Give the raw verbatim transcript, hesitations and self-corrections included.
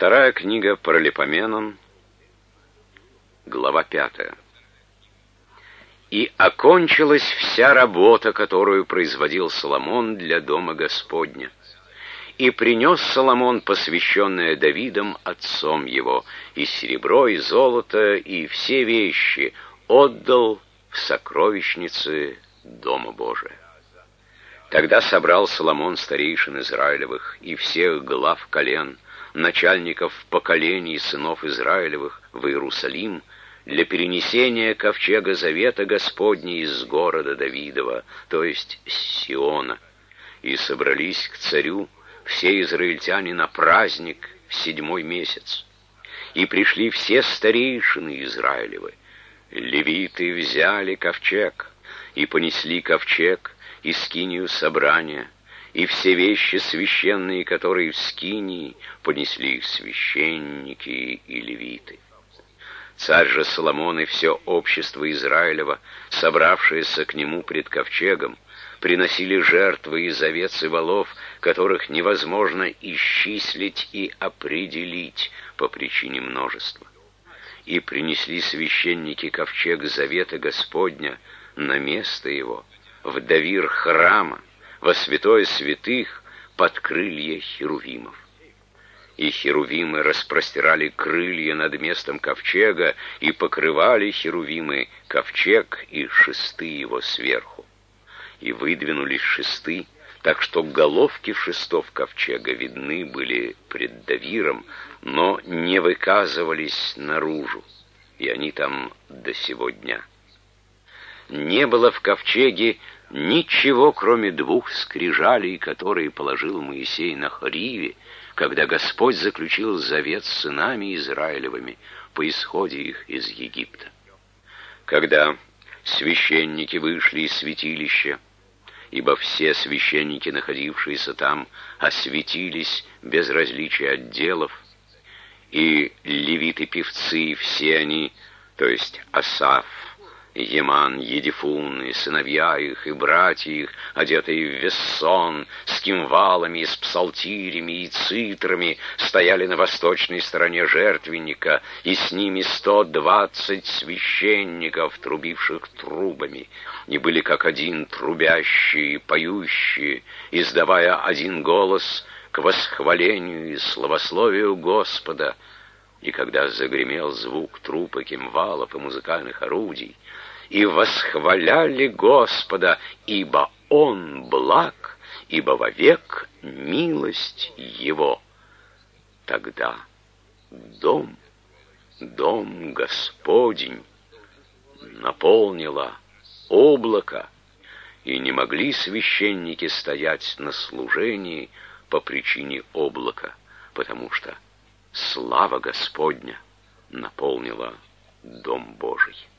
Вторая книга Паралипоменон, глава пятая. «И окончилась вся работа, которую производил Соломон для дома Господня. И принес Соломон, посвященное Давидом, отцом его, и серебро, и золото, и все вещи отдал в сокровищницы Дома Божия. Тогда собрал Соломон старейшин Израилевых и всех глав колен, начальников поколений сынов Израилевых в Иерусалим для перенесения ковчега завета Господня из города Давидова, то есть с Сиона, и собрались к царю все израильтяне на праздник в седьмой месяц. И пришли все старейшины Израилевы. Левиты взяли ковчег, и понесли ковчег и скинию собрания, и все вещи священные, которые в скинии, понесли их священники и левиты. Царь же Соломон и все общество Израилева, собравшееся к нему пред ковчегом, приносили жертвы из овец и волов, которых невозможно исчислить и определить по причине множества. И принесли священники ковчег завета Господня на место его, в давир храма, во святое святых, под крылья херувимов. И херувимы распростирали крылья над местом ковчега, и покрывали херувимы ковчег и шесты его сверху. И выдвинулись шесты, так что головки шестов ковчега видны были пред давиром, но не выказывались наружу, и они там до сего дня. Не было в ковчеге ничего, кроме двух скрижалей, которые положил Моисей на Хориве, когда Господь заключил завет с сынами Израилевыми по исходе их из Египта. Когда священники вышли из святилища, ибо все священники, находившиеся там, осветились без различия отделов, и левиты-певцы, все они, то есть Асаф, Еман, Едифун, и сыновья их, и братья их, одетые в вессон, с кимвалами, и с псалтирями, и цитрами, стояли на восточной стороне жертвенника, и с ними сто двадцать священников, трубивших трубами, и были как один трубящие, поющие, издавая один голос к восхвалению и славословию Господа. И когда загремел звук труб и кимвалов и музыкальных орудий, и восхваляли Господа, ибо Он благ, ибо вовек милость Его, тогда дом, дом Господень наполнило облако, и не могли священники стоять на служении по причине облака, потому что слава Господня наполнила Дом Божий.